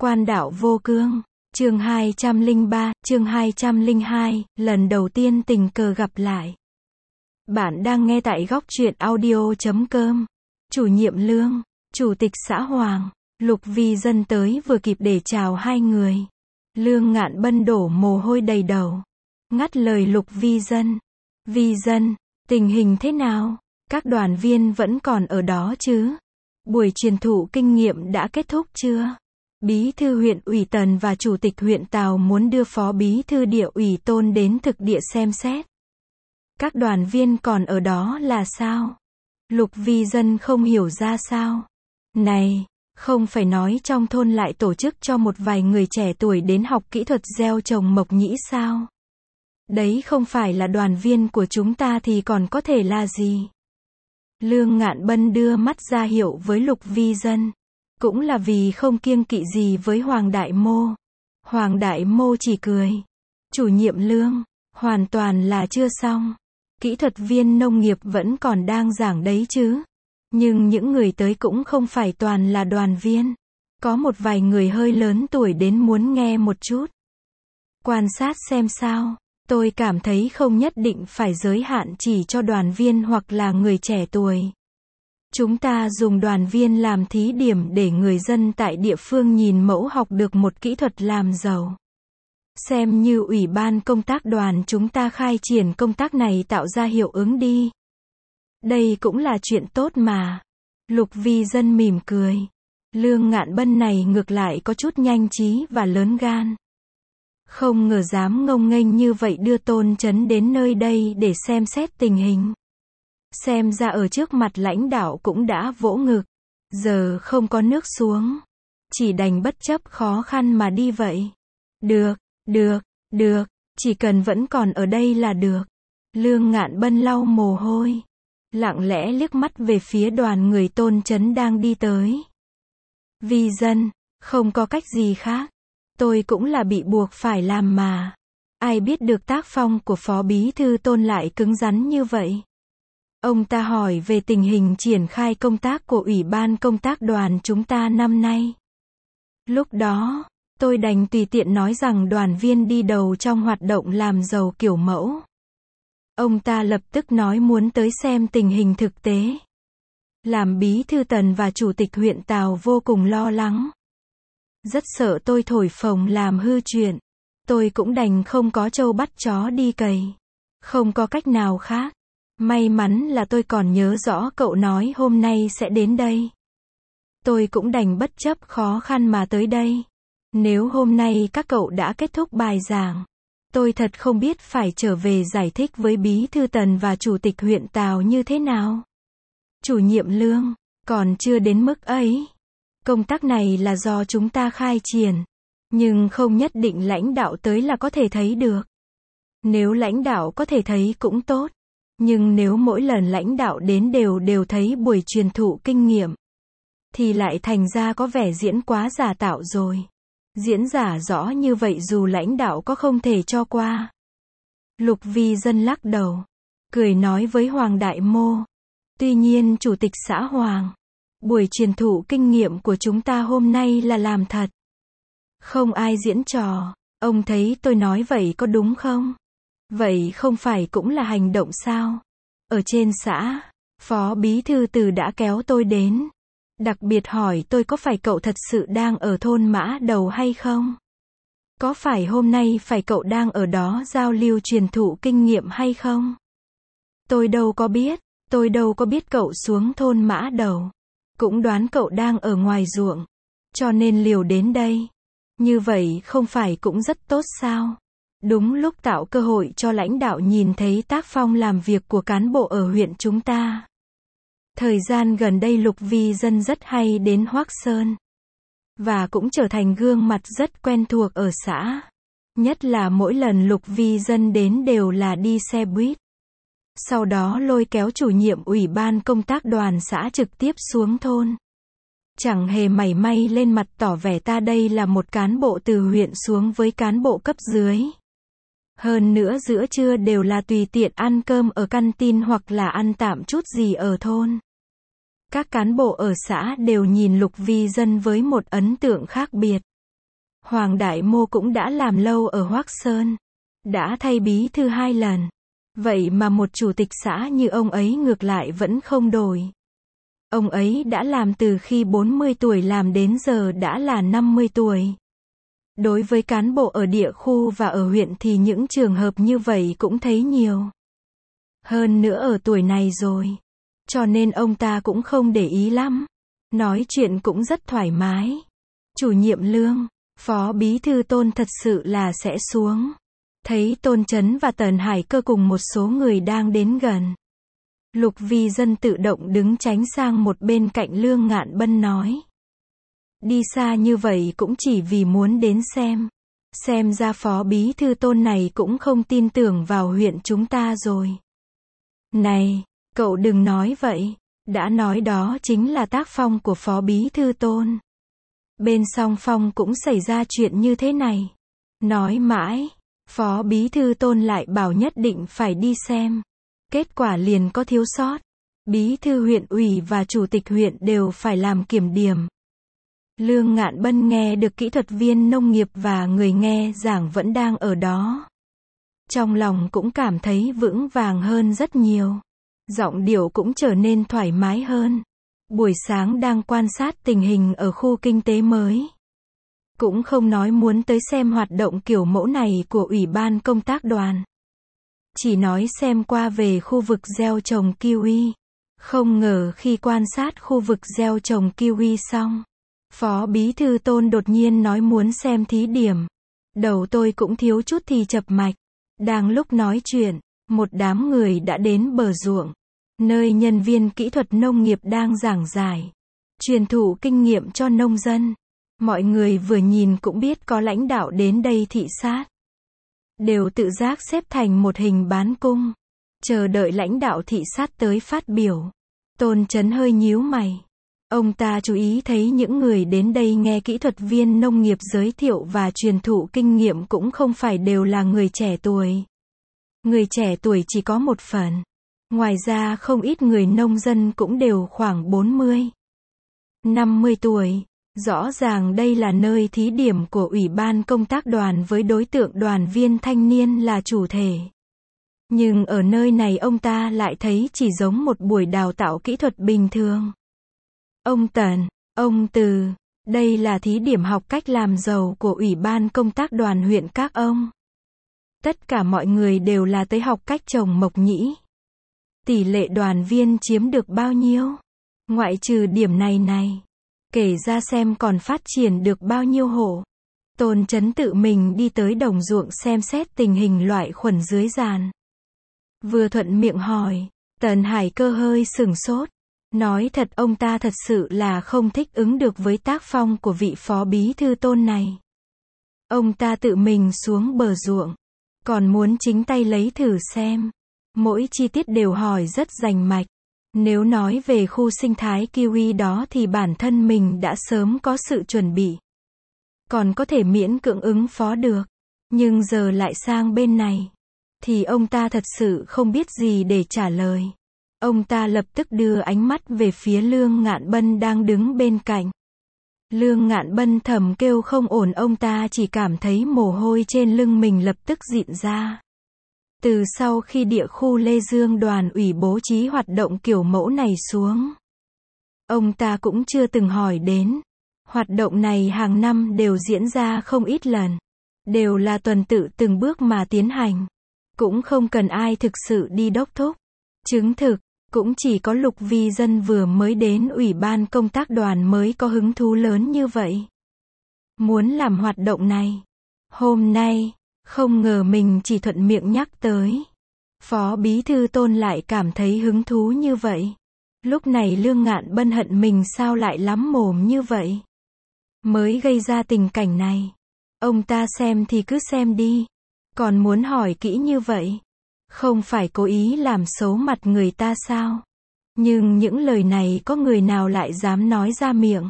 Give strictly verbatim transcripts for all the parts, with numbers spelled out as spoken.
Quan đạo vô cương, chương hai trăm lẻ ba, chương hai trăm lẻ hai, lần đầu tiên tình cờ gặp lại. Bạn đang nghe tại góc truyện audio chấm com. Chủ nhiệm Lương, Chủ tịch xã Hoàng, Lục Vi Dân tới vừa kịp để chào hai người. Lương Ngạn Bân đổ mồ hôi đầy đầu. Ngắt lời Lục Vi Dân. Vi Dân, tình hình thế nào? Các đoàn viên vẫn còn ở đó chứ? Buổi truyền thụ kinh nghiệm đã kết thúc chưa? Bí thư huyện ủy Tần và Chủ tịch huyện Tào muốn đưa Phó Bí thư địa ủy Tôn đến thực địa xem xét. Các đoàn viên còn ở đó là sao? Lục Vi Dân không hiểu ra sao. Này, không phải nói trong thôn lại tổ chức cho một vài người trẻ tuổi đến học kỹ thuật gieo trồng mộc nhĩ sao? Đấy không phải là đoàn viên của chúng ta thì còn có thể là gì? Lương Ngạn Bân đưa mắt ra hiệu với Lục Vi Dân. Cũng là vì không kiêng kỵ gì với Hoàng Đại Mô. Hoàng Đại Mô chỉ cười. Chủ nhiệm Lương, hoàn toàn là chưa xong. Kỹ thuật viên nông nghiệp vẫn còn đang giảng đấy chứ. Nhưng những người tới cũng không phải toàn là đoàn viên. Có một vài người hơi lớn tuổi đến muốn nghe một chút. Quan sát xem sao. Tôi cảm thấy không nhất định phải giới hạn chỉ cho đoàn viên hoặc là người trẻ tuổi. Chúng ta dùng đoàn viên làm thí điểm để người dân tại địa phương nhìn mẫu học được một kỹ thuật làm giàu. Xem như ủy ban công tác đoàn chúng ta khai triển công tác này tạo ra hiệu ứng đi. Đây cũng là chuyện tốt mà. Lục Vi Dân mỉm cười. Lương Ngạn Bân này ngược lại có chút nhanh trí và lớn gan. Không ngờ dám ngông nghênh như vậy đưa Tôn Chấn đến nơi đây để xem xét tình hình. Xem ra ở trước mặt lãnh đạo cũng đã vỗ ngực. Giờ không có nước xuống. Chỉ đành bất chấp khó khăn mà đi vậy. Được, được, được, chỉ cần vẫn còn ở đây là được. Lương Ngạn Bân lau mồ hôi. Lặng lẽ liếc mắt về phía đoàn người Tôn Chấn đang đi tới. Vi Dân, không có cách gì khác. Tôi cũng là bị buộc phải làm mà. Ai biết được tác phong của Phó Bí thư Tôn lại cứng rắn như vậy. Ông ta hỏi về tình hình triển khai công tác của Ủy ban công tác đoàn chúng ta năm nay. Lúc đó, tôi đành tùy tiện nói rằng đoàn viên đi đầu trong hoạt động làm giàu kiểu mẫu. Ông ta lập tức nói muốn tới xem tình hình thực tế. Làm Bí thư Tần và Chủ tịch huyện Tào vô cùng lo lắng. Rất sợ tôi thổi phồng làm hư chuyện. Tôi cũng đành không có trâu bắt chó đi cày. Không có cách nào khác. May mắn là tôi còn nhớ rõ cậu nói hôm nay sẽ đến đây. Tôi cũng đành bất chấp khó khăn mà tới đây. Nếu hôm nay các cậu đã kết thúc bài giảng, tôi thật không biết phải trở về giải thích với Bí thư Tần và Chủ tịch huyện Tào như thế nào. Chủ nhiệm Lương, còn chưa đến mức ấy. Công tác này là do chúng ta khai triển. Nhưng không nhất định lãnh đạo tới là có thể thấy được. Nếu lãnh đạo có thể thấy cũng tốt. Nhưng nếu mỗi lần lãnh đạo đến đều đều thấy buổi truyền thụ kinh nghiệm, thì lại thành ra có vẻ diễn quá giả tạo rồi. Diễn giả rõ như vậy dù lãnh đạo có không thể cho qua. Lục Vi Dân lắc đầu. Cười nói với Hoàng Đại Mô. Tuy nhiên Chủ tịch xã Hoàng, buổi truyền thụ kinh nghiệm của chúng ta hôm nay là làm thật. Không ai diễn trò. Ông thấy tôi nói vậy có đúng không? Vậy không phải cũng là hành động sao? Ở trên xã, Phó Bí thư Từ đã kéo tôi đến. Đặc biệt hỏi tôi có phải cậu thật sự đang ở thôn Mã Đầu hay không? Có phải hôm nay phải cậu đang ở đó giao lưu truyền thụ kinh nghiệm hay không? Tôi đâu có biết, tôi đâu có biết cậu xuống thôn Mã Đầu. Cũng đoán cậu đang ở ngoài ruộng. Cho nên liều đến đây. Như vậy không phải cũng rất tốt sao? Đúng lúc tạo cơ hội cho lãnh đạo nhìn thấy tác phong làm việc của cán bộ ở huyện chúng ta. Thời gian gần đây Lục Vi Dân rất hay đến Hoắc Sơn. Và cũng trở thành gương mặt rất quen thuộc ở xã. Nhất là mỗi lần Lục Vi Dân đến đều là đi xe buýt. Sau đó lôi kéo chủ nhiệm ủy ban công tác đoàn xã trực tiếp xuống thôn. Chẳng hề mảy may lên mặt tỏ vẻ ta đây là một cán bộ từ huyện xuống với cán bộ cấp dưới. Hơn nữa giữa trưa đều là tùy tiện ăn cơm ở căn tin hoặc là ăn tạm chút gì ở thôn. Các cán bộ ở xã đều nhìn Lục Vi Dân với một ấn tượng khác biệt. Hoàng Đại Mô cũng đã làm lâu ở Hoắc Sơn, đã thay bí thư hai lần. Vậy mà một chủ tịch xã như ông ấy ngược lại vẫn không đổi. Ông ấy đã làm từ khi bốn mươi tuổi làm đến giờ đã là năm mươi tuổi. Đối với cán bộ ở địa khu và ở huyện thì những trường hợp như vậy cũng thấy nhiều. Hơn nữa ở tuổi này rồi. Cho nên ông ta cũng không để ý lắm. Nói chuyện cũng rất thoải mái. Chủ nhiệm Lương, Phó Bí thư Tôn thật sự là sẽ xuống. Thấy Tôn Chấn và Tần Hải Cơ cùng một số người đang đến gần. Lục Vi Dân tự động đứng tránh sang một bên cạnh Lương Ngạn Bân nói. Đi xa như vậy cũng chỉ vì muốn đến xem. Xem ra Phó Bí thư Tôn này cũng không tin tưởng vào huyện chúng ta rồi. Này, cậu đừng nói vậy. Đã nói đó chính là tác phong của Phó Bí thư Tôn. Bên Song Phong cũng xảy ra chuyện như thế này. Nói mãi, Phó Bí thư Tôn lại bảo nhất định phải đi xem. Kết quả liền có thiếu sót. Bí thư huyện ủy và chủ tịch huyện đều phải làm kiểm điểm. Lương Ngạn Bân nghe được kỹ thuật viên nông nghiệp và người nghe giảng vẫn đang ở đó. Trong lòng cũng cảm thấy vững vàng hơn rất nhiều. Giọng điệu cũng trở nên thoải mái hơn. Buổi sáng đang quan sát tình hình ở khu kinh tế mới. Cũng không nói muốn tới xem hoạt động kiểu mẫu này của Ủy ban công tác đoàn. Chỉ nói xem qua về khu vực gieo trồng kiwi. Không ngờ khi quan sát khu vực gieo trồng kiwi xong, Phó Bí thư Tôn đột nhiên nói muốn xem thí điểm. Đầu tôi cũng thiếu chút thì chập mạch. Đang lúc nói chuyện, một đám người đã đến bờ ruộng, nơi nhân viên kỹ thuật nông nghiệp đang giảng giải, truyền thụ kinh nghiệm cho nông dân. Mọi người vừa nhìn cũng biết có lãnh đạo đến đây thị sát. Đều tự giác xếp thành một hình bán cung, chờ đợi lãnh đạo thị sát tới phát biểu. Tôn Chấn hơi nhíu mày. Ông ta chú ý thấy những người đến đây nghe kỹ thuật viên nông nghiệp giới thiệu và truyền thụ kinh nghiệm cũng không phải đều là người trẻ tuổi. Người trẻ tuổi chỉ có một phần. Ngoài ra không ít người nông dân cũng đều khoảng bốn mươi, năm mươi tuổi. Rõ ràng đây là nơi thí điểm của Ủy ban công tác đoàn với đối tượng đoàn viên thanh niên là chủ thể. Nhưng ở nơi này ông ta lại thấy chỉ giống một buổi đào tạo kỹ thuật bình thường. Ông Tần, ông Từ, đây là thí điểm học cách làm giàu của Ủy ban công tác đoàn huyện các ông. Tất cả mọi người đều là tới học cách trồng mộc nhĩ. Tỷ lệ đoàn viên chiếm được bao nhiêu? Ngoại trừ điểm này này. Kể ra xem còn phát triển được bao nhiêu hộ. Tôn Chấn tự mình đi tới đồng ruộng xem xét tình hình loại khuẩn dưới giàn. Vừa thuận miệng hỏi, Tần Hải Cơ hơi sửng sốt. Nói thật ông ta thật sự là không thích ứng được với tác phong của vị Phó Bí thư Tôn này. Ông ta tự mình xuống bờ ruộng, còn muốn chính tay lấy thử xem. Mỗi chi tiết đều hỏi rất rành mạch. Nếu nói về khu sinh thái kiwi đó thì bản thân mình đã sớm có sự chuẩn bị. Còn có thể miễn cưỡng ứng phó được. Nhưng giờ lại sang bên này. Thì ông ta thật sự không biết gì để trả lời. Ông ta lập tức đưa ánh mắt về phía Lương Ngạn Bân đang đứng bên cạnh. Lương Ngạn Bân thầm kêu không ổn, ông ta chỉ cảm thấy mồ hôi trên lưng mình lập tức dịn ra. Từ sau khi địa khu Lê Dương đoàn ủy bố trí hoạt động kiểu mẫu này xuống, ông ta cũng chưa từng hỏi đến. Hoạt động này hàng năm đều diễn ra không ít lần. Đều là tuần tự từng bước mà tiến hành. Cũng không cần ai thực sự đi đốc thúc, chứng thực. Cũng chỉ có Lục Vi Dân vừa mới đến Ủy ban công tác đoàn mới có hứng thú lớn như vậy. Muốn làm hoạt động này. Hôm nay, không ngờ mình chỉ thuận miệng nhắc tới. Phó Bí thư Tôn lại cảm thấy hứng thú như vậy. Lúc này Lương Ngạn Bân hận mình sao lại lắm mồm như vậy. Mới gây ra tình cảnh này. Ông ta xem thì cứ xem đi. Còn muốn hỏi kỹ như vậy. Không phải cố ý làm xấu mặt người ta sao? Nhưng những lời này có người nào lại dám nói ra miệng?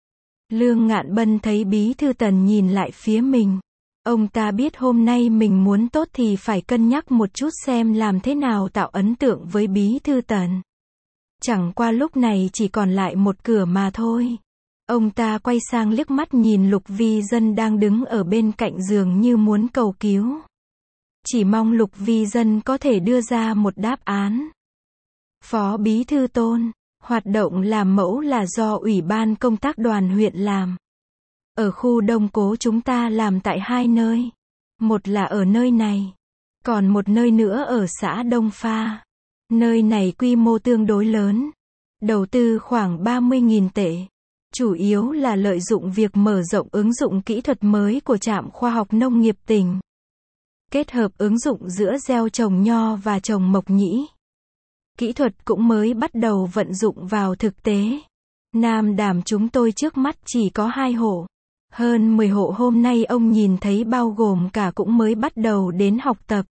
Lương Ngạn Bân thấy Bí thư Tần nhìn lại phía mình. Ông ta biết hôm nay mình muốn tốt thì phải cân nhắc một chút xem làm thế nào tạo ấn tượng với Bí thư Tần. Chẳng qua lúc này chỉ còn lại một cửa mà thôi. Ông ta quay sang liếc mắt nhìn Lục Vi Dân đang đứng ở bên cạnh giường như muốn cầu cứu. Chỉ mong Lục Vi Dân có thể đưa ra một đáp án. Phó Bí Thư Tôn, hoạt động làm mẫu là do Ủy ban Công tác Đoàn huyện làm. Ở khu Đông Cố chúng ta làm tại hai nơi. Một là ở nơi này, còn một nơi nữa ở xã Đông Pha. Nơi này quy mô tương đối lớn, đầu tư khoảng ba mươi nghìn tệ. Chủ yếu là lợi dụng việc mở rộng ứng dụng kỹ thuật mới của trạm khoa học nông nghiệp tỉnh. Kết hợp ứng dụng giữa gieo trồng nho và trồng mộc nhĩ. Kỹ thuật cũng mới bắt đầu vận dụng vào thực tế. Nam Đàm chúng tôi trước mắt chỉ có hai hộ. Hơn mười hộ hôm nay ông nhìn thấy bao gồm cả cũng mới bắt đầu đến học tập.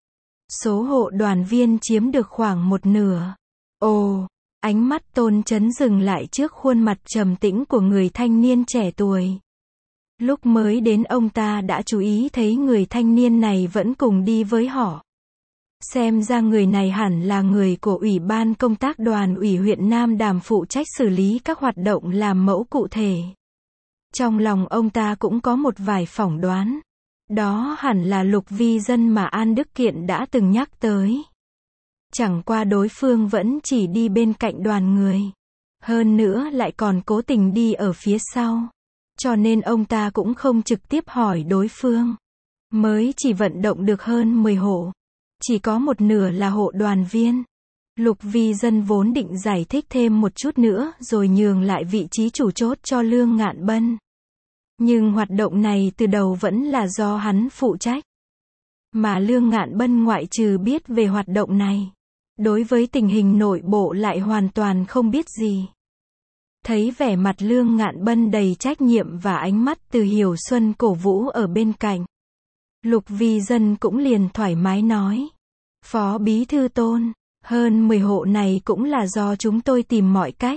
Số hộ đoàn viên chiếm được khoảng một nửa. Ồ, ánh mắt Tôn Chấn dừng lại trước khuôn mặt trầm tĩnh của người thanh niên trẻ tuổi. Lúc mới đến ông ta đã chú ý thấy người thanh niên này vẫn cùng đi với họ. Xem ra người này hẳn là người của Ủy ban Công tác Đoàn ủy huyện Nam Đàm phụ trách xử lý các hoạt động làm mẫu cụ thể. Trong lòng ông ta cũng có một vài phỏng đoán. Đó hẳn là Lục Vi Dân mà An Đức Kiện đã từng nhắc tới. Chẳng qua đối phương vẫn chỉ đi bên cạnh đoàn người. Hơn nữa lại còn cố tình đi ở phía sau. Cho nên ông ta cũng không trực tiếp hỏi đối phương. Mới chỉ vận động được hơn mười hộ. Chỉ có một nửa là hộ đoàn viên. Lục Vi Dân vốn định giải thích thêm một chút nữa rồi nhường lại vị trí chủ chốt cho Lương Ngạn Bân. Nhưng hoạt động này từ đầu vẫn là do hắn phụ trách. Mà Lương Ngạn Bân ngoại trừ biết về hoạt động này, đối với tình hình nội bộ lại hoàn toàn không biết gì. Thấy vẻ mặt Lương Ngạn Bân đầy trách nhiệm và ánh mắt Từ Hiểu Xuân cổ vũ ở bên cạnh. Lục Vi Dân cũng liền thoải mái nói. Phó Bí Thư Tôn, hơn mười hộ này cũng là do chúng tôi tìm mọi cách.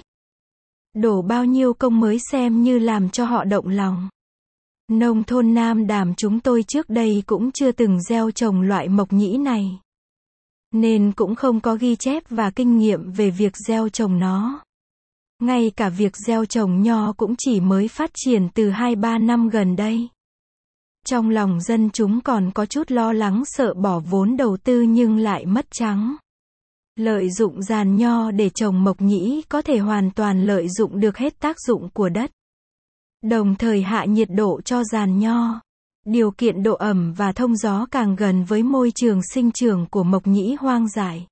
Đổ bao nhiêu công mới xem như làm cho họ động lòng. Nông thôn Nam Đàm chúng tôi trước đây cũng chưa từng gieo trồng loại mộc nhĩ này. Nên cũng không có ghi chép và kinh nghiệm về việc gieo trồng nó. Ngay cả việc gieo trồng nho cũng chỉ mới phát triển từ hai ba năm gần đây. Trong lòng dân chúng còn có chút lo lắng sợ bỏ vốn đầu tư nhưng lại mất trắng. Lợi dụng giàn nho để trồng mộc nhĩ có thể hoàn toàn lợi dụng được hết tác dụng của đất. Đồng thời hạ nhiệt độ cho giàn nho. Điều kiện độ ẩm và thông gió càng gần với môi trường sinh trưởng của mộc nhĩ hoang dại.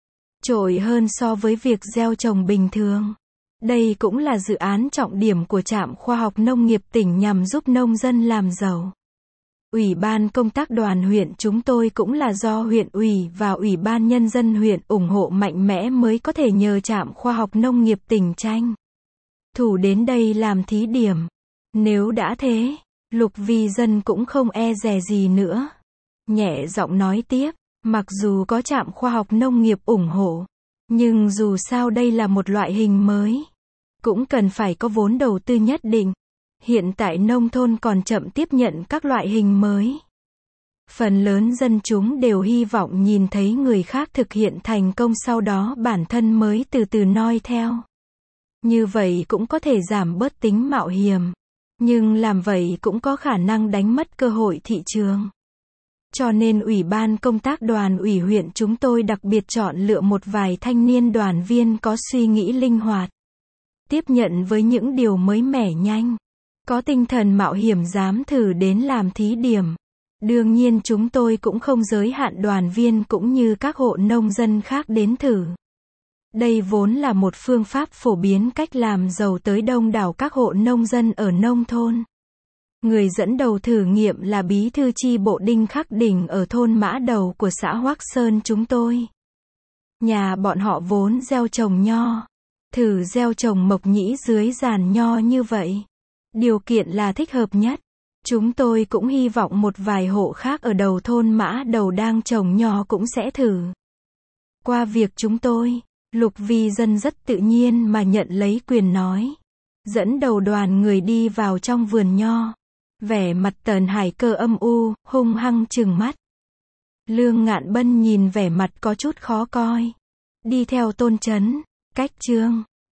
Trội hơn so với việc gieo trồng bình thường. Đây cũng là dự án trọng điểm của Trạm Khoa học Nông nghiệp tỉnh nhằm giúp nông dân làm giàu. Ủy ban Công tác Đoàn huyện chúng tôi cũng là do huyện ủy và Ủy ban Nhân dân huyện ủng hộ mạnh mẽ mới có thể nhờ Trạm Khoa học Nông nghiệp tỉnh tranh thủ đến đây làm thí điểm. Nếu đã thế, Lục Vi Dân cũng không e dè gì nữa. Nhẹ giọng nói tiếp, mặc dù có Trạm Khoa học Nông nghiệp ủng hộ, nhưng dù sao đây là một loại hình mới, cũng cần phải có vốn đầu tư nhất định. Hiện tại nông thôn còn chậm tiếp nhận các loại hình mới. Phần lớn dân chúng đều hy vọng nhìn thấy người khác thực hiện thành công sau đó bản thân mới từ từ noi theo. Như vậy cũng có thể giảm bớt tính mạo hiểm. Nhưng làm vậy cũng có khả năng đánh mất cơ hội thị trường. Cho nên Ủy ban Công tác Đoàn ủy huyện chúng tôi đặc biệt chọn lựa một vài thanh niên đoàn viên có suy nghĩ linh hoạt. Tiếp nhận với những điều mới mẻ nhanh. Có tinh thần mạo hiểm dám thử đến làm thí điểm. Đương nhiên chúng tôi cũng không giới hạn đoàn viên cũng như các hộ nông dân khác đến thử. Đây vốn là một phương pháp phổ biến cách làm giàu tới đông đảo các hộ nông dân ở nông thôn. Người dẫn đầu thử nghiệm là bí thư chi bộ Đinh Khắc Đỉnh ở thôn Mã Đầu của xã Hoắc Sơn chúng tôi. Nhà bọn họ vốn gieo trồng nho. Thử gieo trồng mộc nhĩ dưới giàn nho như vậy. Điều kiện là thích hợp nhất. Chúng tôi cũng hy vọng một vài hộ khác ở đầu thôn Mã Đầu đang trồng nho cũng sẽ thử. Qua việc chúng tôi, Lục Vi Dân rất tự nhiên mà nhận lấy quyền nói. Dẫn đầu đoàn người đi vào trong vườn nho. Vẻ mặt Tần Hải Cơ âm u, hung hăng trừng mắt. Lương Ngạn Bân nhìn vẻ mặt có chút khó coi. Đi theo Tôn Chấn, cách Trương,